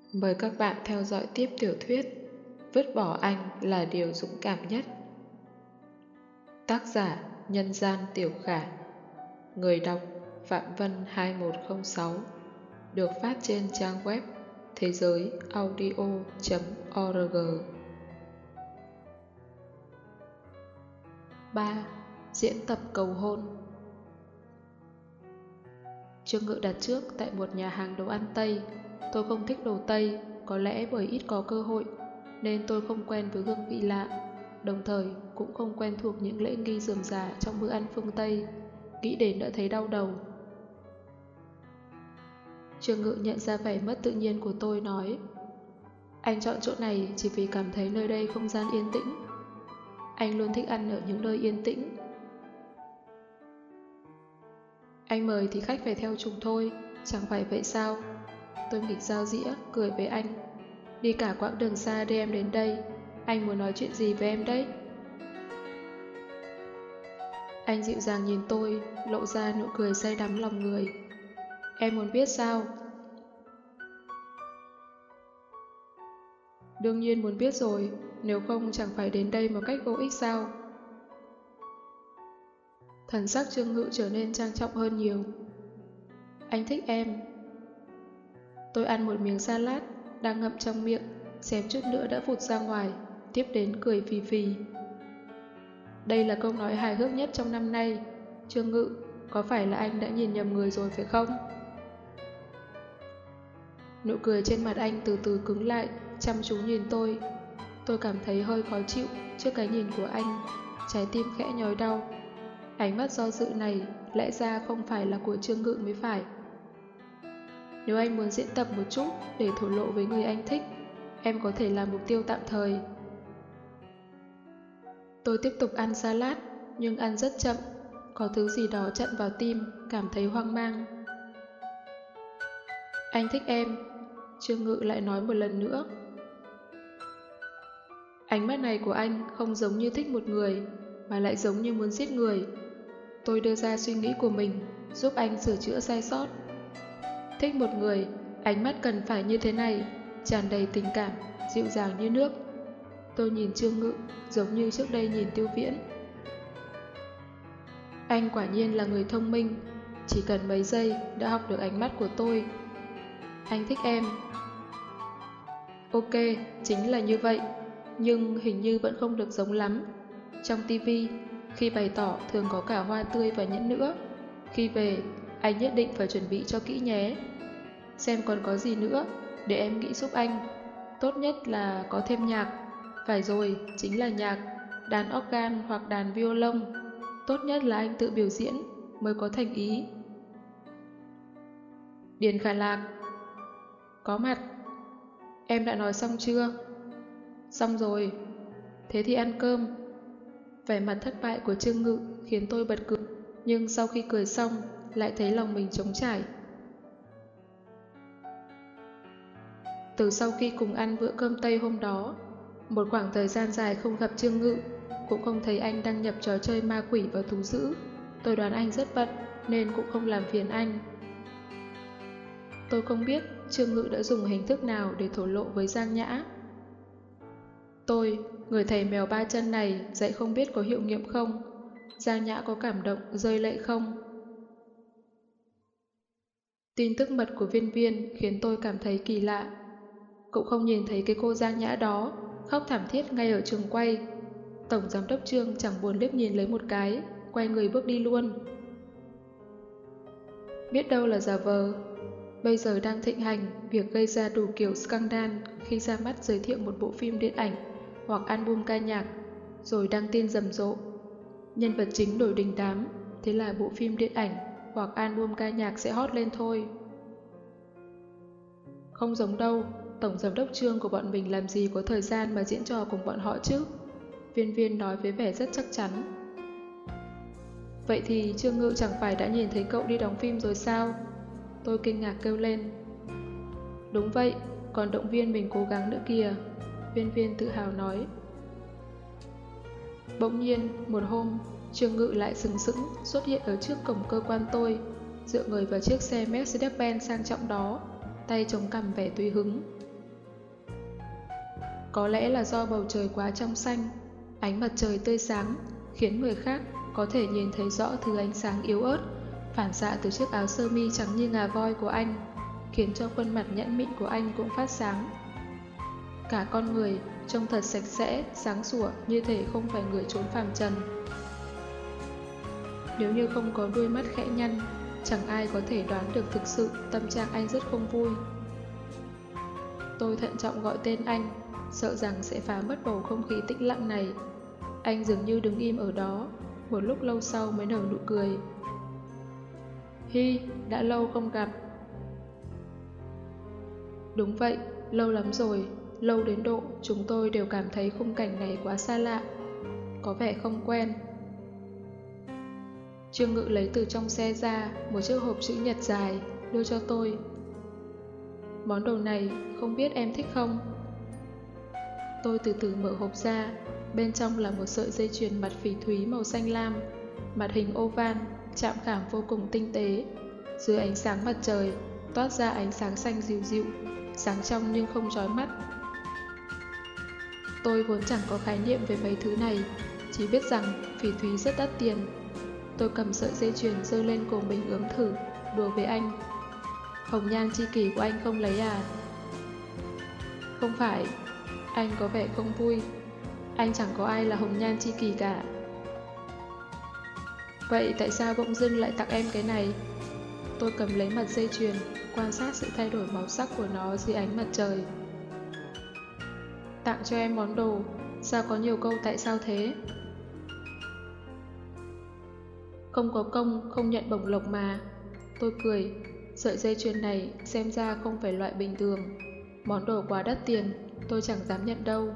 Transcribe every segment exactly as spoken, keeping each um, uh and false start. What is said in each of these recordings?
Mời các bạn theo dõi tiếp tiểu thuyết Vứt bỏ anh là điều dũng cảm nhất. Tác giả Nhân Gian Tiểu Khả. Người đọc Phạm Vân hai một không sáu. Được phát trên trang web thế giới audio chấm org. ba. Diễn tập cầu hôn. Trương Ngự đặt trước tại một nhà hàng đồ ăn Tây. Tôi không thích đồ Tây, có lẽ bởi ít có cơ hội, nên tôi không quen với hương vị lạ, đồng thời cũng không quen thuộc những lễ nghi rườm rà trong bữa ăn phương Tây. Nghĩ đến đã thấy đau đầu. Trương Ngự nhận ra vẻ mất tự nhiên của tôi, nói: Anh chọn chỗ này chỉ vì cảm thấy nơi đây không gian yên tĩnh. Anh luôn thích ăn ở những nơi yên tĩnh. Anh mời thì khách phải theo chúng thôi, chẳng phải vậy sao? Tôi nghịch dao dĩa, cười với anh. Đi cả quãng đường xa đưa em đến đây, anh muốn nói chuyện gì với em đấy? Anh dịu dàng nhìn tôi, lộ ra nụ cười say đắm lòng người. Em muốn biết sao? Đương nhiên muốn biết rồi, nếu không chẳng phải đến đây một cách vô ích sao? Thần sắc Trương Ngự trở nên trang trọng hơn nhiều. Anh thích em. Tôi ăn một miếng salad, đang ngậm trong miệng, xém chút nữa đã vụt ra ngoài, tiếp đến cười phì phì. Đây là câu nói hài hước nhất trong năm nay. Trương Ngự, có phải là anh đã nhìn nhầm người rồi phải không? Nụ cười trên mặt anh từ từ cứng lại, chăm chú nhìn tôi. Tôi cảm thấy hơi khó chịu trước cái nhìn của anh, trái tim khẽ nhói đau. Ánh mắt do dự này lẽ ra không phải là của Trương Ngự mới phải. Nếu anh muốn diễn tập một chút để thổ lộ với người anh thích, em có thể là mục tiêu tạm thời. Tôi tiếp tục ăn salad, nhưng ăn rất chậm, có thứ gì đó chặn vào tim, cảm thấy hoang mang. Anh thích em, Trương Ngự lại nói một lần nữa. Ánh mắt này của anh không giống như thích một người, mà lại giống như muốn giết người. Tôi đưa ra suy nghĩ của mình, giúp anh sửa chữa sai sót. Thích một người, ánh mắt cần phải như thế này, tràn đầy tình cảm, dịu dàng như nước. Tôi nhìn Trương Ngự giống như trước đây nhìn Tiêu Viễn. Anh quả nhiên là người thông minh, chỉ cần mấy giây đã học được ánh mắt của tôi. Anh thích em. Ok, chính là như vậy, nhưng hình như vẫn không được giống lắm. Trong tivi, khi bày tỏ thường có cả hoa tươi và nhẫn nữa. Khi về, anh nhất định phải chuẩn bị cho kỹ nhé. Xem còn có gì nữa, để em nghĩ giúp anh. Tốt nhất là có thêm nhạc. Phải rồi, chính là nhạc, đàn organ hoặc đàn violon. Tốt nhất là anh tự biểu diễn, mới có thành ý. Điền Khả Lạc. Có mặt. Em đã nói xong chưa? Xong rồi. Thế thì ăn cơm. Vẻ mặt thất bại của Trương Ngự khiến tôi bật cười, nhưng sau khi cười xong, lại thấy lòng mình trống trải. Từ sau khi cùng ăn bữa cơm Tây hôm đó, một khoảng thời gian dài không gặp Trương Ngự, cũng không thấy anh đăng nhập trò chơi ma quỷ và thú dữ. Tôi đoán anh rất bận, nên cũng không làm phiền anh. Tôi không biết Trương Ngự đã dùng hình thức nào để thổ lộ với Giang Nhã. Tôi, người thầy mèo ba chân này, dạy không biết có hiệu nghiệm không? Giang Nhã có cảm động, rơi lệ không? Tin tức mật của Viên Viên khiến tôi cảm thấy kỳ lạ. Cũng không nhìn thấy cái cô Giang Nhã đó khóc thảm thiết ngay ở trường quay. Tổng giám đốc Trương chẳng buồn liếc nhìn lấy một cái, quay người bước đi luôn. Biết đâu là giả vờ. Bây giờ đang thịnh hành việc gây ra đủ kiểu scandal khi ra mắt giới thiệu một bộ phim điện ảnh hoặc album ca nhạc, rồi đăng tin rầm rộ. Nhân vật chính đổi đình đám, thế là bộ phim điện ảnh hoặc album ca nhạc sẽ hot lên thôi. Không giống đâu, tổng giám đốc Trương của bọn mình làm gì có thời gian mà diễn trò cùng bọn họ chứ? Viên Viên nói với vẻ rất chắc chắn. Vậy thì Trương Ngự chẳng phải đã nhìn thấy cậu đi đóng phim rồi sao? Tôi kinh ngạc kêu lên. Đúng vậy, còn động viên mình cố gắng nữa kìa, Viên Viên tự hào nói. Bỗng nhiên, một hôm, Trương Ngự lại sừng sững xuất hiện ở trước cổng cơ quan tôi, dựa người vào chiếc xe Mercedes-Benz sang trọng đó, tay chống cằm vẻ tùy hứng. Có lẽ là do bầu trời quá trong xanh, ánh mặt trời tươi sáng khiến người khác có thể nhìn thấy rõ thứ ánh sáng yếu ớt phản xạ từ chiếc áo sơ mi trắng như ngà voi của anh, khiến cho khuôn mặt nhẵn mịn của anh cũng phát sáng. Cả con người trông thật sạch sẽ, sáng sủa như thể không phải người trốn phàm trần. Nếu như không có đôi mắt khẽ nhăn, chẳng ai có thể đoán được thực sự tâm trạng anh rất không vui. Tôi thận trọng gọi tên anh, sợ rằng sẽ phá mất bầu không khí tĩnh lặng này. Anh dường như đứng im ở đó, một lúc lâu sau mới nở nụ cười. Hi, đã lâu không gặp. Đúng vậy, lâu lắm rồi, lâu đến độ chúng tôi đều cảm thấy khung cảnh này quá xa lạ, có vẻ không quen. Trương Ngự lấy từ trong xe ra một chiếc hộp chữ nhật dài, đưa cho tôi. Món đồ này không biết em thích không? Tôi từ từ mở hộp ra, bên trong là một sợi dây chuyền mặt phỉ thúy màu xanh lam, mặt hình oval, chạm khảm vô cùng tinh tế. Dưới ánh sáng mặt trời, toát ra ánh sáng xanh dịu dịu, sáng trong nhưng không chói mắt. Tôi vốn chẳng có khái niệm về mấy thứ này, chỉ biết rằng phỉ thúy rất đắt tiền. Tôi cầm sợi dây chuyền giơ lên cổ mình ướm thử, đùa với anh. Hồng nhan chi kỷ của anh không lấy à? Không phải. Anh có vẻ không vui. Anh chẳng có ai là hồng nhan chi kỷ cả. Vậy tại sao bỗng dưng lại tặng em cái này? Tôi cầm lấy mặt dây chuyền, quan sát sự thay đổi màu sắc của nó dưới ánh mặt trời. Tặng cho em món đồ, sao có nhiều câu tại sao thế? Không có công, không nhận bổng lộc mà. Tôi cười, sợi dây chuyền này xem ra không phải loại bình thường. Món đồ quá đắt tiền, tôi chẳng dám nhận đâu.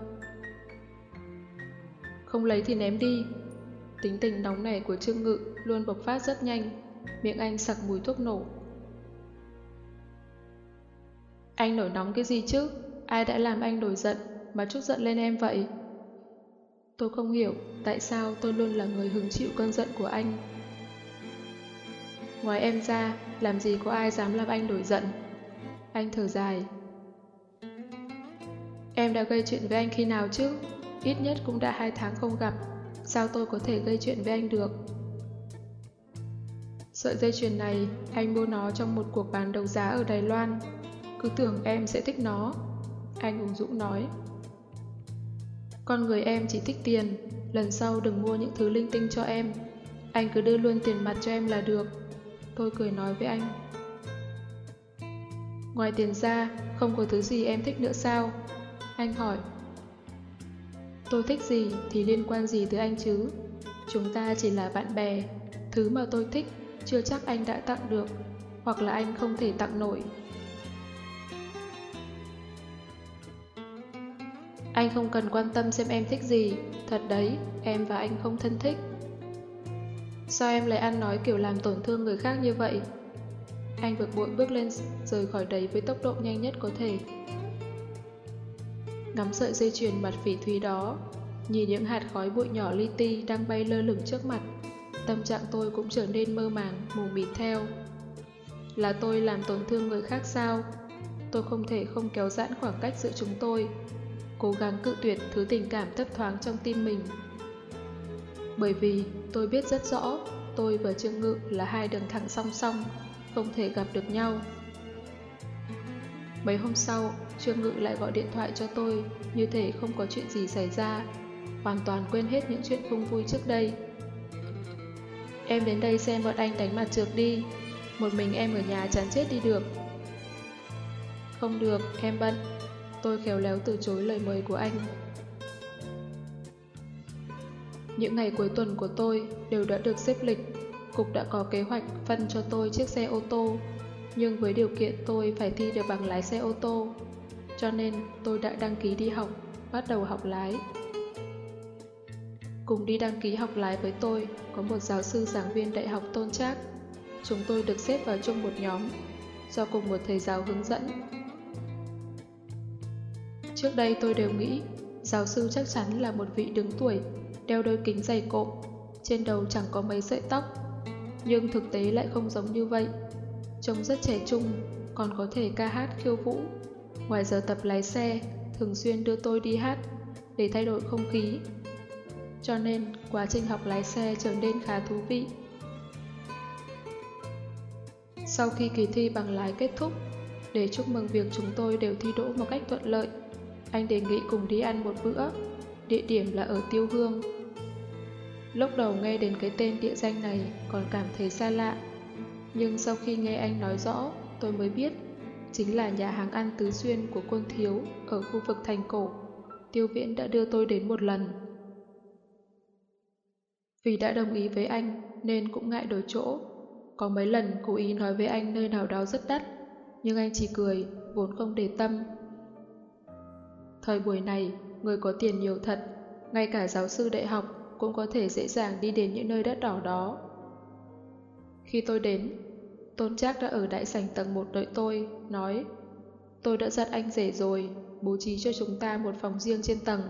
Không lấy thì ném đi. Tính tình nóng nảy của Trương Ngự luôn bộc phát rất nhanh, miệng anh sặc mùi thuốc nổ. Anh nổi nóng cái gì chứ? Ai đã làm anh nổi giận mà trút giận lên em vậy? Tôi không hiểu tại sao tôi luôn là người hứng chịu cơn giận của anh. Ngoài em ra, làm gì có ai dám làm anh nổi giận? Anh thở dài. Em đã gây chuyện với anh khi nào chứ? Ít nhất cũng đã hai tháng không gặp. Sao tôi có thể gây chuyện với anh được? Sợi dây chuyền này, anh mua nó trong một cuộc bán đấu giá ở Đài Loan. Cứ tưởng em sẽ thích nó. Anh ung dũng nói. Con người em chỉ thích tiền. Lần sau đừng mua những thứ linh tinh cho em. Anh cứ đưa luôn tiền mặt cho em là được. Tôi cười nói với anh. Ngoài tiền ra, không có thứ gì em thích nữa sao? Anh hỏi. Tôi thích gì thì liên quan gì tới anh chứ? Chúng ta chỉ là bạn bè. Thứ mà tôi thích chưa chắc anh đã tặng được, hoặc là anh không thể tặng nổi. Anh không cần quan tâm xem em thích gì. Thật đấy, em và anh không thân thích. Sao em lại ăn nói kiểu làm tổn thương người khác như vậy? Anh bực bội bước lên rời khỏi đấy với tốc độ nhanh nhất có thể. Ngắm sợi dây chuyền mặt phỉ thúy đó, nhìn những hạt khói bụi nhỏ li ti đang bay lơ lửng trước mặt, tâm trạng tôi cũng trở nên mơ màng, mù mịt theo. Là tôi làm tổn thương người khác sao? Tôi không thể không kéo giãn khoảng cách giữa chúng tôi, cố gắng cự tuyệt thứ tình cảm thấp thoáng trong tim mình. Bởi vì tôi biết rất rõ, tôi và Trương Ngự là hai đường thẳng song song, không thể gặp được nhau. Mấy hôm sau, Trương Ngự lại gọi điện thoại cho tôi, như thể không có chuyện gì xảy ra, hoàn toàn quên hết những chuyện không vui trước đây. Em đến đây xem bọn anh đánh mặt trượt đi, một mình em ở nhà chán chết đi được. Không được, em bận. Tôi khéo léo từ chối lời mời của anh. Những ngày cuối tuần của tôi đều đã được xếp lịch. Cục đã có kế hoạch phân cho tôi chiếc xe ô tô, nhưng với điều kiện tôi phải thi được bằng lái xe ô tô, cho nên tôi đã đăng ký đi học, bắt đầu học lái. Cùng đi đăng ký học lái với tôi có một giáo sư giảng viên đại học Tôn Trác. Chúng tôi được xếp vào chung một nhóm, do cùng một thầy giáo hướng dẫn. Trước đây tôi đều nghĩ giáo sư chắc chắn là một vị đứng tuổi, đeo đôi kính dày cộm, trên đầu chẳng có mấy sợi tóc. Nhưng thực tế lại không giống như vậy. Trông rất trẻ trung, còn có thể ca hát khiêu vũ. Ngoài giờ tập lái xe, thường xuyên đưa tôi đi hát để thay đổi không khí. Cho nên quá trình học lái xe trở nên khá thú vị. Sau khi kỳ thi bằng lái kết thúc, để chúc mừng việc chúng tôi đều thi đỗ một cách thuận lợi, anh đề nghị cùng đi ăn một bữa, địa điểm là ở Tiêu Hương. Lúc đầu nghe đến cái tên địa danh này còn cảm thấy xa lạ, nhưng sau khi nghe anh nói rõ, tôi mới biết chính là nhà hàng ăn Tứ Xuyên của Côn Thiếu ở khu vực thành cổ. Tiêu Viễn đã đưa tôi đến một lần. Vì đã đồng ý với anh nên cũng ngại đổi chỗ. Có mấy lần cố ý nói với anh nơi nào đó rất đắt, nhưng anh chỉ cười, vốn không để tâm. Thời buổi này, người có tiền nhiều thật, ngay cả giáo sư đại học cũng có thể dễ dàng đi đến những nơi đắt đỏ đó. Khi tôi đến, Tôn Trác đã ở đại sảnh tầng một đợi tôi, nói: tôi đã dặn anh rể rồi, bố trí cho chúng ta một phòng riêng trên tầng.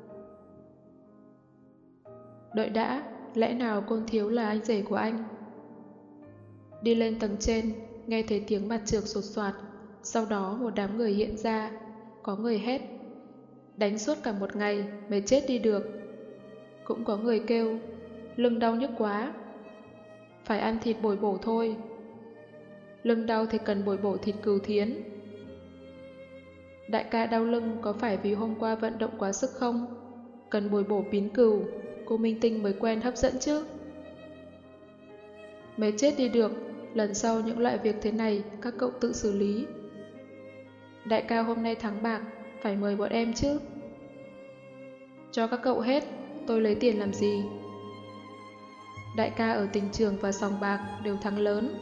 Đợi đã, lẽ nào Côn Thiếu là anh rể của anh? Đi lên tầng trên, nghe thấy tiếng mặt trược sột soạt, sau đó một đám người hiện ra, có người hét: đánh suốt cả một ngày, mới chết đi được. Cũng có người kêu: lưng đau nhức quá, phải ăn thịt bồi bổ thôi. Lưng đau thì cần bồi bổ thịt cừu thiến. Đại ca đau lưng có phải vì hôm qua vận động quá sức không? Cần bồi bổ pín cừu, cô minh tinh mới quen hấp dẫn chứ. Mới chết đi được, lần sau những loại việc thế này các cậu tự xử lý. Đại ca hôm nay thắng bạc, phải mời bọn em chứ. Cho các cậu hết, tôi lấy tiền làm gì? Đại ca ở tình trường và sòng bạc đều thắng lớn.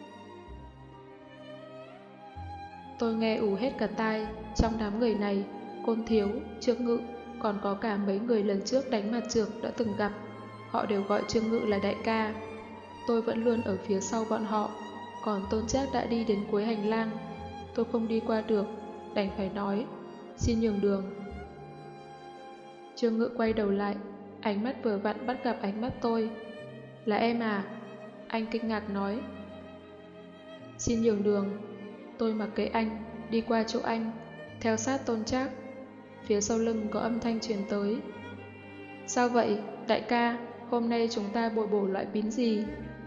Tôi nghe ù hết cả tai. Trong đám người này, Côn Thiếu, Trương Ngự, còn có cả mấy người lần trước đánh mặt trược đã từng gặp. Họ đều gọi Trương Ngự là đại ca. Tôi vẫn luôn ở phía sau bọn họ, còn Tôn Trác đã đi đến cuối hành lang. Tôi không đi qua được, đành phải nói: xin nhường đường. Trương Ngự quay đầu lại, ánh mắt vừa vặn bắt gặp ánh mắt tôi. Là em à? Anh kinh ngạc nói. Xin nhường đường. Tôi mặc kệ anh, đi qua chỗ anh, theo sát Tôn Trác. Phía sau lưng có âm thanh truyền tới: sao vậy, đại ca, hôm nay chúng ta bồi bổ loại pín gì?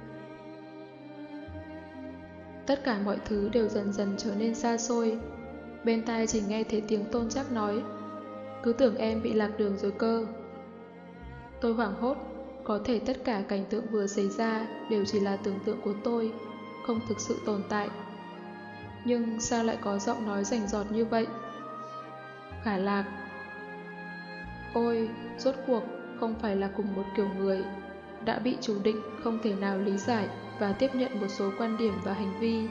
Tất cả mọi thứ đều dần dần trở nên xa xôi. Bên tai chỉ nghe thấy tiếng Tôn Trác nói: cứ tưởng em bị lạc đường rồi cơ. Tôi hoảng hốt, có thể tất cả cảnh tượng vừa xảy ra đều chỉ là tưởng tượng của tôi, không thực sự tồn tại. Nhưng sao lại có giọng nói rành rọt như vậy? Khả Lạc. Ôi, rốt cuộc không phải là cùng một kiểu người, đã bị chủ định không thể nào lý giải và tiếp nhận một số quan điểm và hành vi.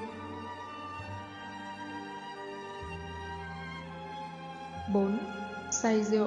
bốn. Say rượu.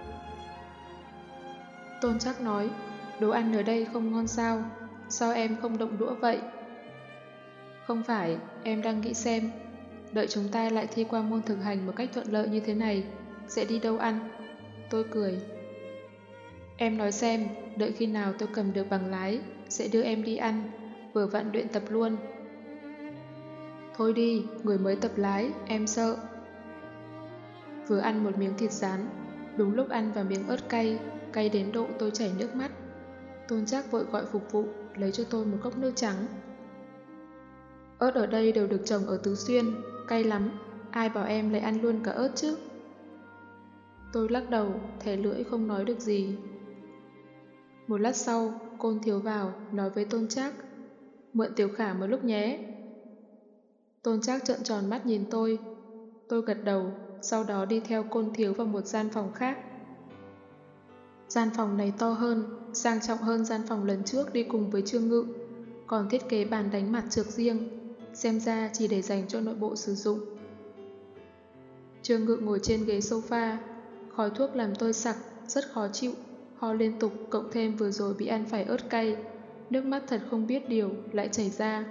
Tôn Trác nói: đồ ăn ở đây không ngon sao? Sao em không động đũa vậy? Không phải, em đang nghĩ xem, đợi chúng ta lại thi qua môn thực hành một cách thuận lợi như thế này, sẽ đi đâu ăn? Tôi cười. Em nói xem, đợi khi nào tôi cầm được bằng lái, sẽ đưa em đi ăn, vừa vặn luyện tập luôn. Thôi đi, người mới tập lái, em sợ. Vừa ăn một miếng thịt rán, đúng lúc ăn vào miếng ớt cay, cay đến độ tôi chảy nước mắt. Tôn Trác vội gọi phục vụ, lấy cho tôi một cốc nước trắng. Ớt ở đây đều được trồng ở Tứ Xuyên, cay lắm, ai bảo em lại ăn luôn cả ớt chứ? Tôi lắc đầu, thè lưỡi không nói được gì. Một lát sau, Côn Thiếu vào, nói với Tôn Trác: mượn Tiểu Khả một lúc nhé. Tôn Trác trợn tròn mắt nhìn tôi. Tôi gật đầu, sau đó đi theo Côn Thiếu vào một gian phòng khác. Gian phòng này to hơn, sang trọng hơn gian phòng lần trước đi cùng với Trương Ngự, còn thiết kế bàn đánh mặt trược riêng, xem ra chỉ để dành cho nội bộ sử dụng. Trương Ngự ngồi trên ghế sofa, khói thuốc làm tôi sặc, rất khó chịu, ho liên tục, cộng thêm vừa rồi bị ăn phải ớt cay, nước mắt thật không biết điều lại chảy ra.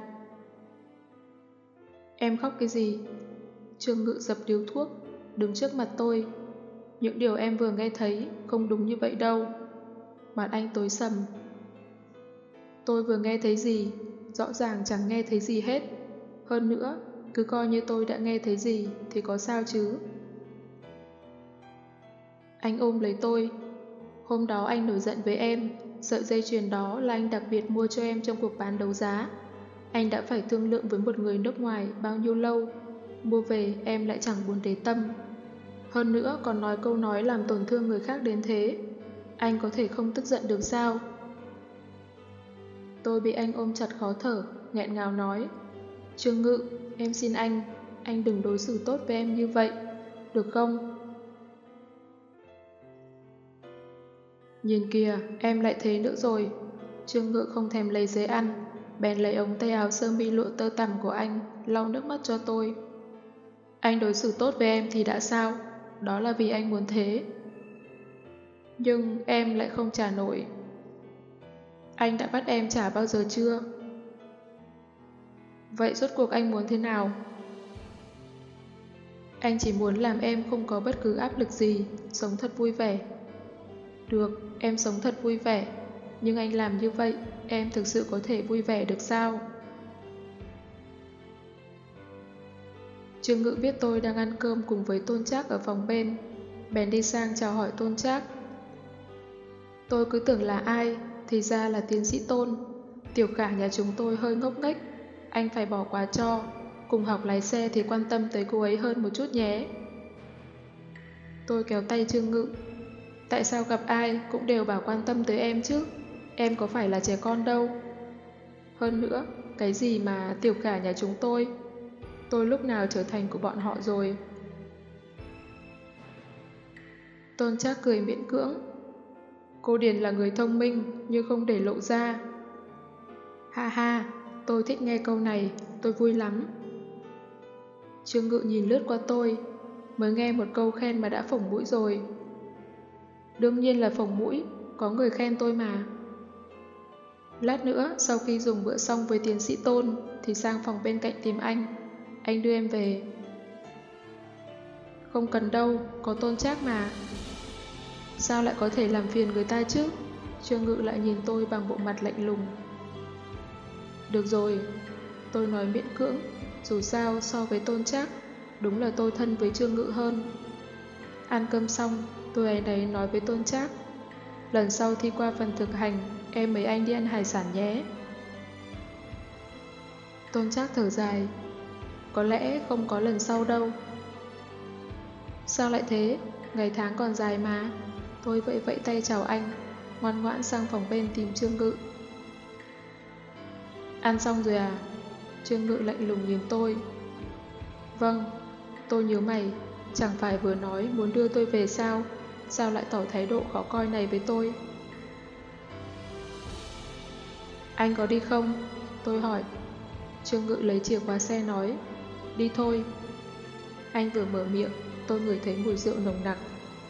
Em khóc cái gì? Trương Ngự dập điếu thuốc, đứng trước mặt tôi. Những điều em vừa nghe thấy không đúng như vậy đâu. Mặt anh tối sầm. Tôi vừa nghe thấy gì? Rõ ràng chẳng nghe thấy gì hết. Hơn nữa, cứ coi như tôi đã nghe thấy gì thì có sao chứ? Anh ôm lấy tôi. Hôm đó anh nổi giận với em, sợi dây chuyền đó là anh đặc biệt mua cho em trong cuộc bán đấu giá. Anh đã phải thương lượng với một người nước ngoài bao nhiêu lâu, mua về em lại chẳng buồn để tâm. Hơn nữa còn nói câu nói làm tổn thương người khác đến thế. Anh có thể không tức giận được sao? Tôi bị anh ôm chặt khó thở, nghẹn ngào nói. Trương Ngự, em xin anh, anh đừng đối xử tốt với em như vậy, được không? Nhìn kìa, em lại thế nữa rồi. Trương Ngự không thèm lấy giấy ăn, bèn lấy ống tay áo sơ mi lụa tơ tằm của anh, lau nước mắt cho tôi. Anh đối xử tốt với em thì đã sao? Đó là vì anh muốn thế. Nhưng em lại không trả nổi. Anh đã bắt em trả bao giờ chưa? Vậy rốt cuộc anh muốn thế nào? Anh chỉ muốn làm em không có bất cứ áp lực gì, sống thật vui vẻ. Được, em sống thật vui vẻ. Nhưng anh làm như vậy, em thực sự có thể vui vẻ được sao? Trương Ngự biết tôi đang ăn cơm cùng với Tôn Trác ở phòng bên, bèn đi sang chào hỏi Tôn Trác. Tôi cứ tưởng là ai, thì ra là tiến sĩ Tôn. Tiểu Khả nhà chúng tôi hơi ngốc nghếch, anh phải bỏ qua cho. Cùng học lái xe thì quan tâm tới cô ấy hơn một chút nhé. Tôi kéo tay Trương Ngự. Tại sao gặp ai cũng đều bảo quan tâm tới em chứ? Em có phải là trẻ con đâu. Hơn nữa, cái gì mà Tiểu Khả nhà chúng tôi? Tôi lúc nào trở thành của bọn họ rồi? Tôn Trác cười miễn cưỡng. Cô Điền là người thông minh nhưng không để lộ ra. Ha ha, tôi thích nghe câu này, tôi vui lắm. Trương Ngự nhìn lướt qua tôi, mới nghe một câu khen mà đã phồng mũi rồi. Đương nhiên là phồng mũi, có người khen tôi mà. Lát nữa, sau khi dùng bữa xong với tiến sĩ Tôn, thì sang phòng bên cạnh tìm anh. Anh đưa em về. Không cần đâu, có Tôn Trác mà. Sao lại có thể làm phiền người ta chứ? Trương Ngự lại nhìn tôi bằng bộ mặt lạnh lùng. Được rồi, tôi nói miễn cưỡng. Dù sao so với Tôn Trác, đúng là tôi thân với Trương Ngự hơn. Ăn cơm xong, tôi ấy đấy nói với Tôn Trác. Lần sau thi qua phần thực hành, em mấy anh đi ăn hải sản nhé. Tôn Trác thở dài. Có lẽ không có lần sau đâu. Sao lại thế? Ngày tháng còn dài mà. Tôi vẫy vẫy tay chào anh, ngoan ngoãn sang phòng bên tìm Trương Ngự. Ăn xong rồi à? Trương Ngự lạnh lùng nhìn tôi. Vâng. Tôi nhíu mày. Chẳng phải vừa nói muốn đưa tôi về sao? Sao lại tỏ thái độ khó coi này với tôi? Anh có đi không? Tôi hỏi. Trương Ngự lấy chìa khóa xe nói. Đi thôi. Anh vừa mở miệng, tôi ngửi thấy mùi rượu nồng nặc.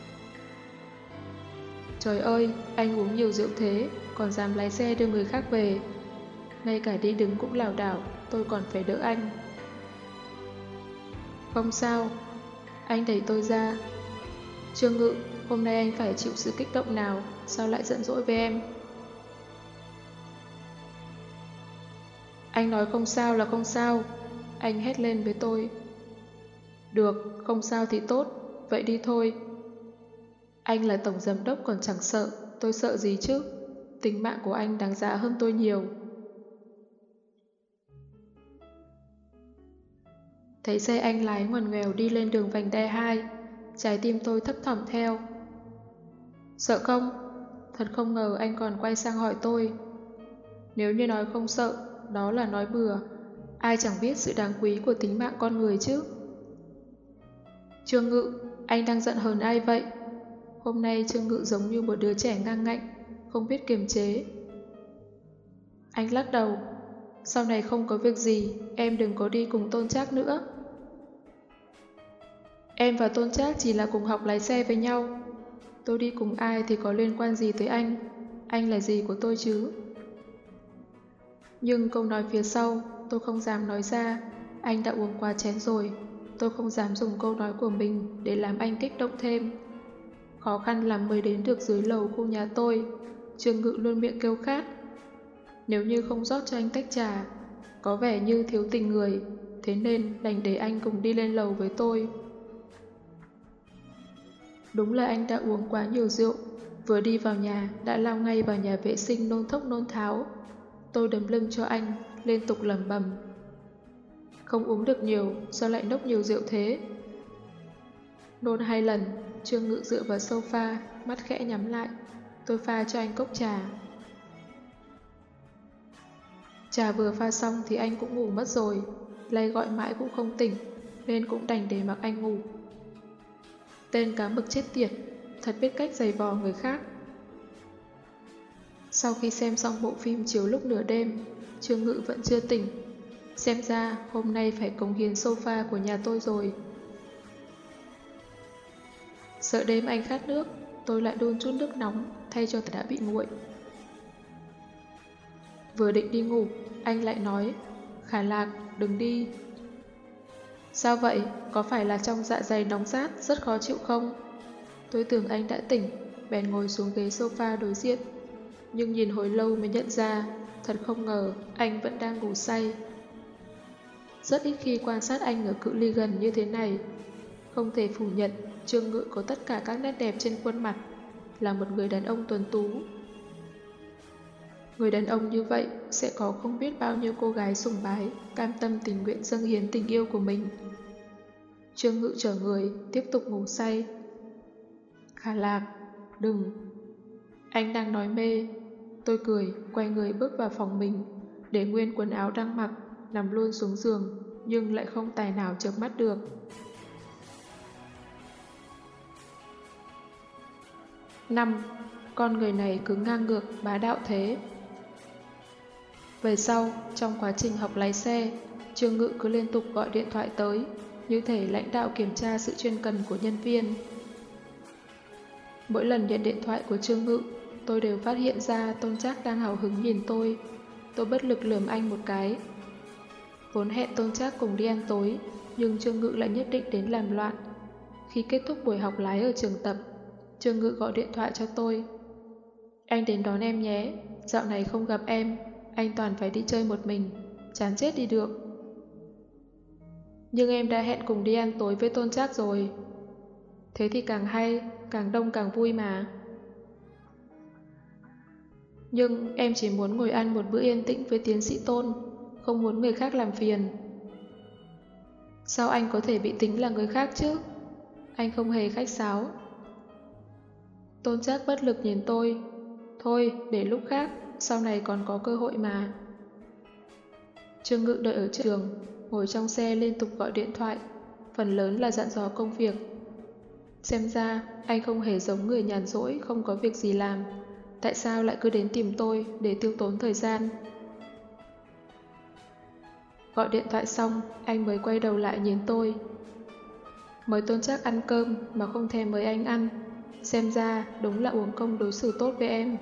Trời ơi, anh uống nhiều rượu thế, còn dám lái xe đưa người khác về. Ngay cả đi đứng cũng lảo đảo, tôi còn phải đỡ anh. Không sao. Anh đẩy tôi ra. Trương Ngự, hôm nay anh phải chịu sự kích động nào, sao lại giận dỗi với em? Anh nói không sao là không sao. Anh hét lên với tôi. Được, không sao thì tốt, vậy đi thôi. Anh là tổng giám đốc còn chẳng sợ, tôi sợ gì chứ? Tính mạng của anh đáng giá hơn tôi nhiều. Thấy xe anh lái ngoằn ngoèo đi lên đường vành đai hai, trái tim tôi thấp thỏm theo. Sợ không? Thật không ngờ anh còn quay sang hỏi tôi. Nếu như nói không sợ, đó là nói bừa. Ai chẳng biết sự đáng quý của tính mạng con người chứ. Trương Ngự, anh đang giận hờn ai vậy? Hôm nay Trương Ngự giống như một đứa trẻ ngang ngạnh, không biết kiềm chế. Anh lắc đầu. Sau này không có việc gì, em đừng có đi cùng Tôn Trác nữa. Em và Tôn Trác chỉ là cùng học lái xe với nhau. Tôi đi cùng ai thì có liên quan gì tới anh? Anh là gì của tôi chứ? Nhưng câu nói phía sau, tôi không dám nói ra. Anh đã uống quá chén rồi. Tôi không dám dùng câu nói của mình để làm anh kích động thêm. Khó khăn lắm mới đến được dưới lầu khu nhà tôi. Trương Ngự luôn miệng kêu khát. Nếu như không rót cho anh tách trà, có vẻ như thiếu tình người, thế nên đành để anh cùng đi lên lầu với tôi. Đúng là anh đã uống quá nhiều rượu, vừa đi vào nhà đã lao ngay vào nhà vệ sinh nôn thốc nôn tháo. Tôi đấm lưng cho anh, liên tục lẩm bẩm. Không uống được nhiều, sao lại nốc nhiều rượu thế? Nôn hai lần, Trương Ngự dựa vào sofa, mắt khẽ nhắm lại. Tôi pha cho anh cốc trà. Trà vừa pha xong thì anh cũng ngủ mất rồi. Lay gọi mãi cũng không tỉnh, nên cũng đành để mặc anh ngủ. Tên cá mực chết tiệt, thật biết cách giày vò người khác. Sau khi xem xong bộ phim chiếu lúc nửa đêm, Trương Ngự vẫn chưa tỉnh. Xem ra hôm nay phải cống hiến sofa của nhà tôi rồi. Sợ đêm anh khát nước, tôi lại đun chút nước nóng thay cho đã bị nguội. Vừa định đi ngủ, anh lại nói, Khả Lạc, đừng đi. Sao vậy? Có phải là trong dạ dày nóng rát rất khó chịu không? Tôi tưởng anh đã tỉnh, bèn ngồi xuống ghế sofa đối diện. Nhưng nhìn hồi lâu mới nhận ra, thật không ngờ anh vẫn đang ngủ say. Rất ít khi quan sát anh ở cự ly gần như thế này. Không thể phủ nhận, Trương Ngự có tất cả các nét đẹp trên khuôn mặt, là một người đàn ông tuấn tú. Người đàn ông như vậy sẽ có không biết bao nhiêu cô gái sùng bái, cam tâm tình nguyện dâng hiến tình yêu của mình. Trương Ngự trở người, tiếp tục ngủ say. Khả Lạc, đừng. Anh đang nói mê. Tôi cười, quay người bước vào phòng mình, để nguyên quần áo đang mặc, nằm luôn xuống giường, nhưng lại không tài nào chợp mắt được. Năm. Con người này cứ ngang ngược, bá đạo thế. Về sau, trong quá trình học lái xe, Trương Ngự cứ liên tục gọi điện thoại tới, như thể lãnh đạo kiểm tra sự chuyên cần của nhân viên. Mỗi lần nhận điện thoại của Trương Ngự, tôi đều phát hiện ra Tôn Trác đang hào hứng nhìn tôi. Tôi bất lực lườm anh một cái. Vốn hẹn Tôn Trác cùng đi ăn tối, nhưng Trương Ngự lại nhất định đến làm loạn. Khi kết thúc buổi học lái ở trường tập, Trương Ngự gọi điện thoại cho tôi. Anh đến đón em nhé, dạo này không gặp em, anh toàn phải đi chơi một mình, chán chết đi được. Nhưng em đã hẹn cùng đi ăn tối với Tôn Trác rồi. Thế thì càng hay, càng đông càng vui mà. Nhưng em chỉ muốn ngồi ăn một bữa yên tĩnh với tiến sĩ Tôn, không muốn người khác làm phiền. Sao anh có thể bị tính là người khác chứ? Anh không hề khách sáo. Tôn Trác bất lực nhìn tôi. Thôi, để lúc khác, sau này còn có cơ hội mà. Trương Ngự đợi ở trường, ngồi trong xe liên tục gọi điện thoại, phần lớn là dặn dò công việc. Xem ra, anh không hề giống người nhàn rỗi, không có việc gì làm. Tại sao lại cứ đến tìm tôi để tiêu tốn thời gian? Gọi điện thoại xong, anh mới quay đầu lại nhìn tôi. Mời Tôn Trác ăn cơm mà không thèm mời anh ăn. Xem ra đúng là uổng công đối xử tốt với em.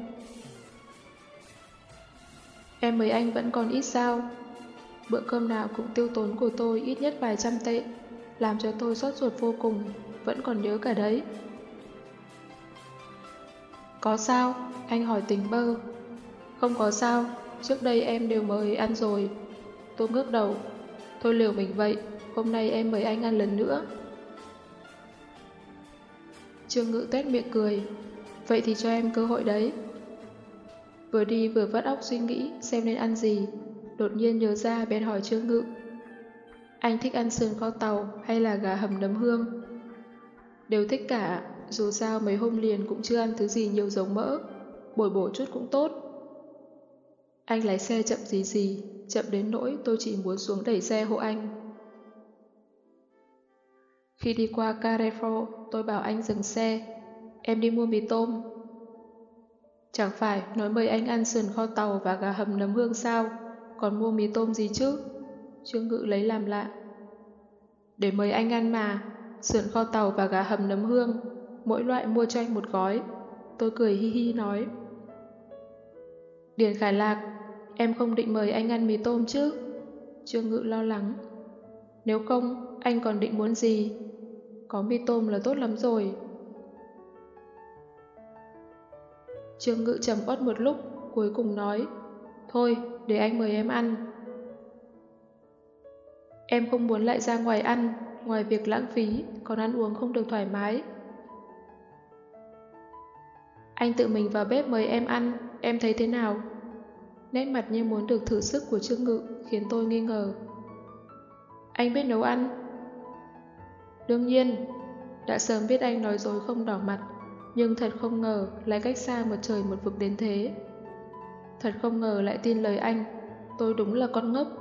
Em mời anh vẫn còn ít sao? Bữa cơm nào cũng tiêu tốn của tôi ít nhất vài trăm tệ, làm cho tôi xót ruột vô cùng, vẫn còn nhớ cả đấy. Có sao? Anh hỏi tình bơ. Không có sao, trước đây em đều mời ăn rồi. Tôi ngước đầu. Thôi liều mình vậy, hôm nay em mời anh ăn lần nữa. Trương Ngự tuét miệng cười. Vậy thì cho em cơ hội đấy. Vừa đi vừa vắt óc suy nghĩ xem nên ăn gì, đột nhiên nhớ ra bèn hỏi Trương Ngự. Anh thích ăn sườn kho tàu hay là gà hầm nấm hương? Đều thích cả, dù sao mấy hôm liền cũng chưa ăn thứ gì nhiều dầu mỡ, bồi bổ chút cũng tốt. Anh lái xe chậm gì gì, chậm đến nỗi tôi chỉ muốn xuống đẩy xe hộ anh. Khi đi qua Carrefour, tôi bảo anh dừng xe. Em đi mua mì tôm. Chẳng phải nói mời anh ăn sườn kho tàu và gà hầm nấm hương sao? Còn mua mì tôm gì chứ? Trương Ngự lấy làm lạ. Để mời anh ăn mà, sườn kho tàu và gà hầm nấm hương, mỗi loại mua cho anh một gói. Tôi cười hi hi nói. Điền Khải Lạc, em không định mời anh ăn mì tôm chứ? Trương Ngự lo lắng. Nếu không, anh còn định muốn gì? Có mì tôm là tốt lắm rồi. Trương Ngự trầm uất một lúc, cuối cùng nói. Thôi, để anh mời em ăn. Em không muốn lại ra ngoài ăn, ngoài việc lãng phí, còn ăn uống không được thoải mái. Anh tự mình vào bếp mời em ăn, em thấy thế nào? Nét mặt như muốn được thử sức của Trương Ngự khiến tôi nghi ngờ. Anh biết nấu ăn? Đương nhiên, đã sớm biết anh nói dối không đỏ mặt, nhưng thật không ngờ lại cách xa một trời một vực đến thế. Thật không ngờ lại tin lời anh, tôi đúng là con ngốc.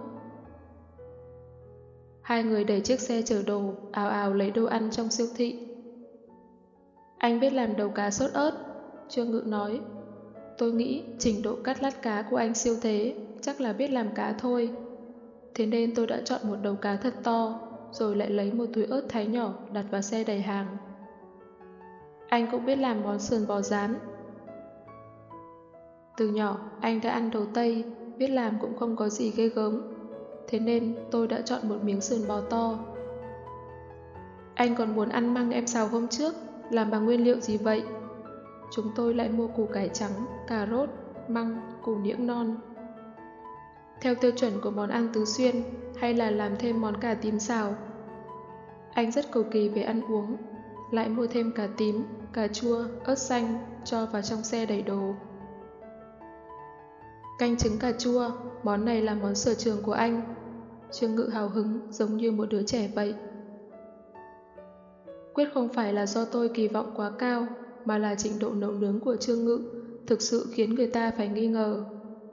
Hai người đẩy chiếc xe chở đồ, ào ào lấy đồ ăn trong siêu thị. Anh biết làm đầu cá sốt ớt, Trương Ngự nói. Tôi nghĩ trình độ cắt lát cá của anh siêu thế, chắc là biết làm cá thôi. Thế nên tôi đã chọn một đầu cá thật to, rồi lại lấy một túi ớt thái nhỏ đặt vào xe đầy hàng. Anh cũng biết làm món sườn bò rán. Từ nhỏ, anh đã ăn đồ Tây, biết làm cũng không có gì ghê gớm. Thế nên tôi đã chọn một miếng sườn bò to. Anh còn muốn ăn măng em xào hôm trước, làm bằng nguyên liệu gì vậy? Chúng tôi lại mua củ cải trắng, cà rốt, măng, củ niễng non. Theo tiêu chuẩn của món ăn Tứ Xuyên, hay là làm thêm món cà tím xào? Anh rất cầu kỳ về ăn uống, lại mua thêm cà tím, cà chua, ớt xanh, cho vào trong xe đầy đồ. Canh trứng cà chua, món này là món sở trường của anh. Trương Ngự hào hứng giống như một đứa trẻ vậy. Quyết không phải là do tôi kỳ vọng quá cao, mà là trình độ nấu nướng của Trương Ngự thực sự khiến người ta phải nghi ngờ.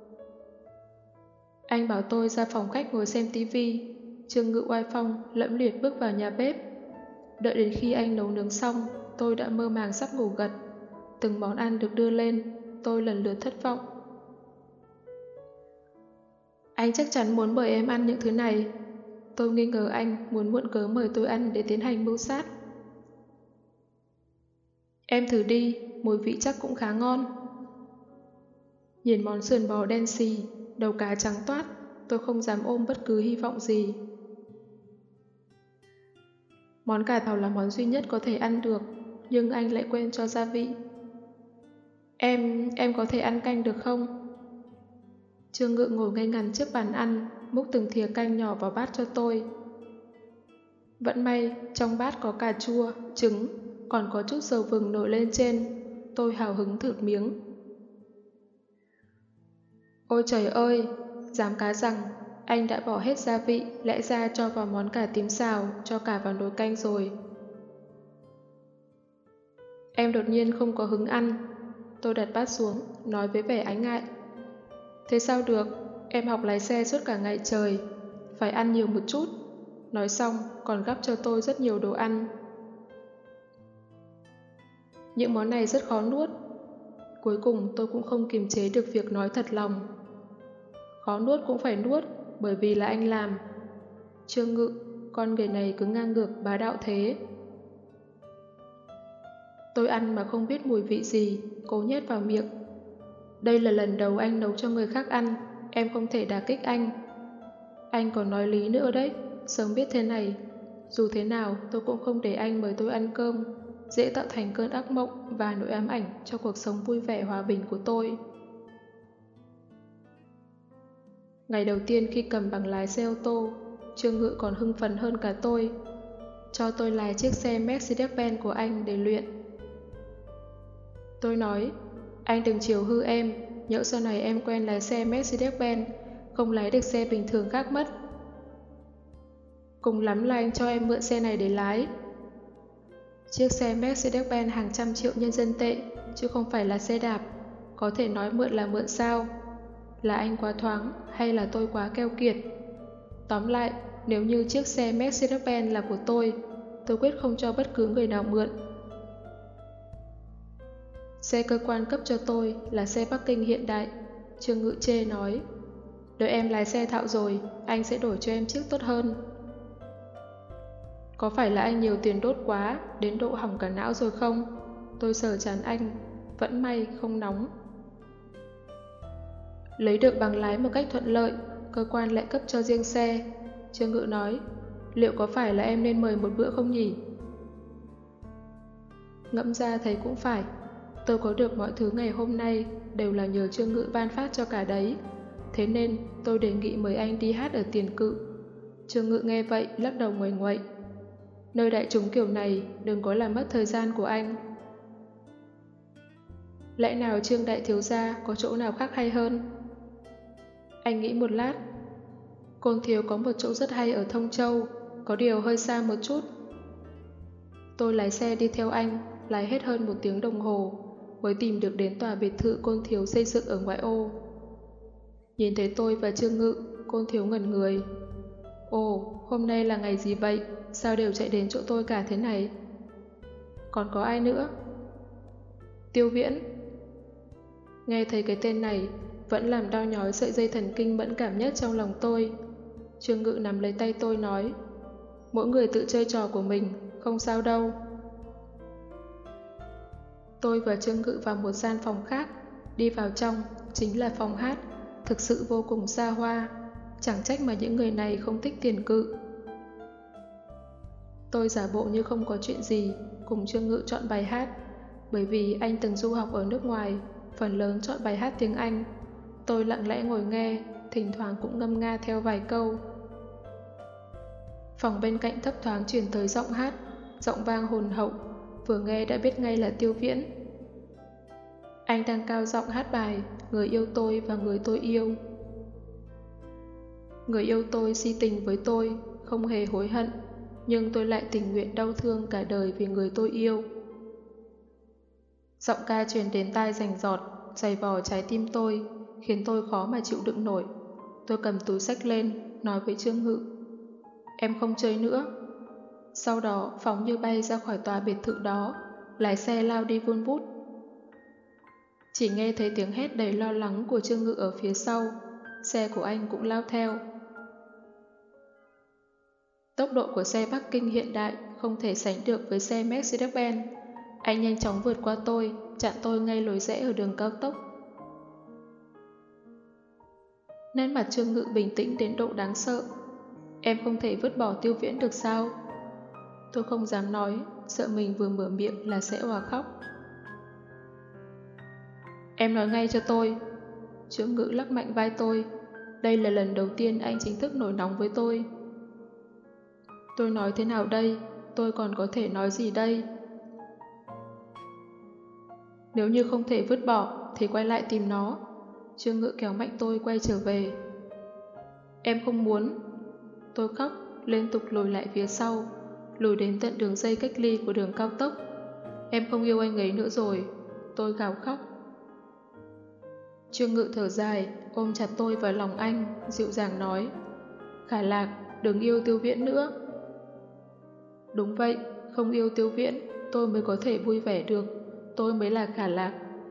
Anh bảo tôi ra phòng khách ngồi xem tivi. Trương Ngự oai phong lẫm liệt bước vào nhà bếp. Đợi đến khi anh nấu nướng xong, tôi đã mơ màng sắp ngủ gật. Từng món ăn được đưa lên, tôi lần lượt thất vọng. Anh chắc chắn muốn mời em ăn những thứ này. Tôi nghi ngờ anh muốn mượn cớ mời tôi ăn để tiến hành mưu sát. Em thử đi, mùi vị chắc cũng khá ngon. Nhìn món sườn bò đen xì, đầu cá trắng toát, tôi không dám ôm bất cứ hy vọng gì. Món cà tàu là món duy nhất có thể ăn được, nhưng anh lại quên cho gia vị. Em, em có thể ăn canh được không? Trương Ngự ngồi ngay ngắn trước bàn ăn, múc từng thìa canh nhỏ vào bát cho tôi. Vẫn may, trong bát có cà chua, trứng, còn có chút dầu vừng nổi lên trên. Tôi hào hứng thử miếng. Ôi trời ơi, dám cá rằng anh đã bỏ hết gia vị, lẽ ra cho vào món cà tím xào, cho cả vào nồi canh rồi. Em đột nhiên không có hứng ăn. Tôi đặt bát xuống, nói với vẻ ái ngại. Thế sao được, em học lái xe suốt cả ngày trời, phải ăn nhiều một chút. Nói xong, còn gắp cho tôi rất nhiều đồ ăn. Những món này rất khó nuốt. Cuối cùng tôi cũng không kiềm chế được việc nói thật lòng. Khó nuốt cũng phải nuốt, bởi vì là anh làm. Trương Ngự, con người này cứ ngang ngược bá đạo thế. Tôi ăn mà không biết mùi vị gì, cố nhét vào miệng. Đây là lần đầu anh nấu cho người khác ăn, em không thể đả kích anh. Anh còn nói lý nữa đấy, sớm biết thế này. Dù thế nào tôi cũng không để anh mời tôi ăn cơm, dễ tạo thành cơn ác mộng và nỗi ám ảnh cho cuộc sống vui vẻ hòa bình của tôi. Ngày đầu tiên khi cầm bằng lái xe ô tô, Trương Ngự còn hưng phấn hơn cả tôi. Cho tôi lái chiếc xe Mercedes-Benz của anh để luyện. Tôi nói, anh đừng chiều hư em, nhỡ sau này em quen lái xe Mercedes-Benz, không lái được xe bình thường khác mất. Cùng lắm là anh cho em mượn xe này để lái. Chiếc xe Mercedes-Benz hàng trăm triệu nhân dân tệ, chứ không phải là xe đạp. Có thể nói mượn là mượn sao? Là anh quá thoáng hay là tôi quá keo kiệt? Tóm lại, nếu như chiếc xe Mercedes-Benz là của tôi, tôi quyết không cho bất cứ người nào mượn. Xe cơ quan cấp cho tôi là xe Bắc Kinh hiện đại. Trương Ngự chê nói, đợi em lái xe thạo rồi, anh sẽ đổi cho em chiếc tốt hơn. Có phải là anh nhiều tiền đốt quá, đến độ hỏng cả não rồi không? Tôi sờ trán anh, vẫn may không nóng. Lấy được bằng lái một cách thuận lợi, cơ quan lại cấp cho riêng xe. Trương Ngự nói, liệu có phải là em nên mời một bữa không nhỉ? Ngẫm ra thấy cũng phải. Tôi có được mọi thứ ngày hôm nay đều là nhờ Trương Ngự ban phát cho cả đấy. Thế nên tôi đề nghị mời anh đi hát ở Tiền Cự. Trương Ngự nghe vậy lắc đầu nguầy nguậy. Nơi đại chúng kiểu này đừng có làm mất thời gian của anh. Lẽ nào Trương đại thiếu gia có chỗ nào khác hay hơn? Anh nghĩ một lát. Côn thiếu có một chỗ rất hay ở Thông Châu, có điều hơi xa một chút. Tôi lái xe đi theo anh, lái hết hơn một tiếng đồng hồ, mới tìm được đến tòa biệt thự Côn thiếu xây dựng ở ngoại ô. Nhìn thấy tôi và Trương Ngự, Côn thiếu ngẩn người. Ồ, hôm nay là ngày gì vậy? Sao đều chạy đến chỗ tôi cả thế này? Còn có ai nữa? Tiêu Viễn. Nghe thấy cái tên này, vẫn làm đau nhói sợi dây thần kinh mẫn cảm nhất trong lòng tôi. Trương Ngự nắm lấy tay tôi nói, mỗi người tự chơi trò của mình, không sao đâu. Tôi và Trương Ngự vào một gian phòng khác, đi vào trong, chính là phòng hát, thực sự vô cùng xa hoa, chẳng trách mà những người này không thích tiền cự. Tôi giả bộ như không có chuyện gì, cùng Trương Ngự chọn bài hát, bởi vì anh từng du học ở nước ngoài, phần lớn chọn bài hát tiếng Anh. Tôi lặng lẽ ngồi nghe, thỉnh thoảng cũng ngâm nga theo vài câu. Phòng bên cạnh thấp thoáng truyền tới giọng hát, giọng vang hồn hậu, vừa nghe đã biết ngay là Tiêu Viễn. Anh đang cao giọng hát bài Người yêu tôi và người tôi yêu. Người yêu tôi si tình với tôi, không hề hối hận, nhưng tôi lại tình nguyện đau thương cả đời vì người tôi yêu. Giọng ca truyền đến tai rành rọt, giày vò trái tim tôi, khiến tôi khó mà chịu đựng nổi. Tôi cầm túi xách lên, nói với Trương Ngự, em không chơi nữa. Sau đó phóng như bay ra khỏi tòa biệt thự đó, lái xe lao đi vun vút. Chỉ nghe thấy tiếng hét đầy lo lắng của Trương Ngự ở phía sau, xe của anh cũng lao theo. Tốc độ của xe Bắc Kinh hiện đại không thể sánh được với xe Mercedes-Benz. Anh nhanh chóng vượt qua tôi, chặn tôi ngay lối rẽ ở đường cao tốc. Nét mặt Trương Ngự bình tĩnh đến độ đáng sợ. Em không thể vứt bỏ Tiêu Viễn được sao? Tôi không dám nói, sợ mình vừa mở miệng là sẽ òa khóc. Em nói ngay cho tôi. Trương Ngự lắc mạnh vai tôi. Đây là lần đầu tiên anh chính thức nổi nóng với tôi. Tôi nói thế nào đây? Tôi còn có thể nói gì đây? Nếu như không thể vứt bỏ thì quay lại tìm nó. Trương Ngự kéo mạnh tôi quay trở về. Em không muốn. Tôi khóc, liên tục lùi lại phía sau, lùi đến tận đường dây cách ly của đường cao tốc. Em không yêu anh ấy nữa rồi. Tôi gào khóc. Trương Ngự thở dài, ôm chặt tôi vào lòng anh, dịu dàng nói, Khả Lạc, đừng yêu Tiêu Viễn nữa. Đúng vậy, không yêu Tiêu Viễn, tôi mới có thể vui vẻ được. Tôi mới là Khả Lạc.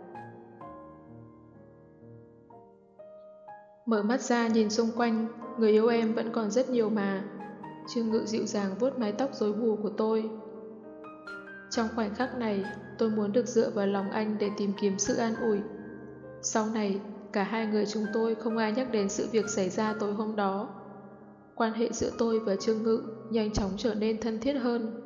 Mở mắt ra nhìn xung quanh, người yêu em vẫn còn rất nhiều mà. Trương Ngự dịu dàng vuốt mái tóc rối bù của tôi. Trong khoảnh khắc này, tôi muốn được dựa vào lòng anh để tìm kiếm sự an ủi. Sau này, cả hai người chúng tôi không ai nhắc đến sự việc xảy ra tối hôm đó. Quan hệ giữa tôi và Trương Ngự nhanh chóng trở nên thân thiết hơn.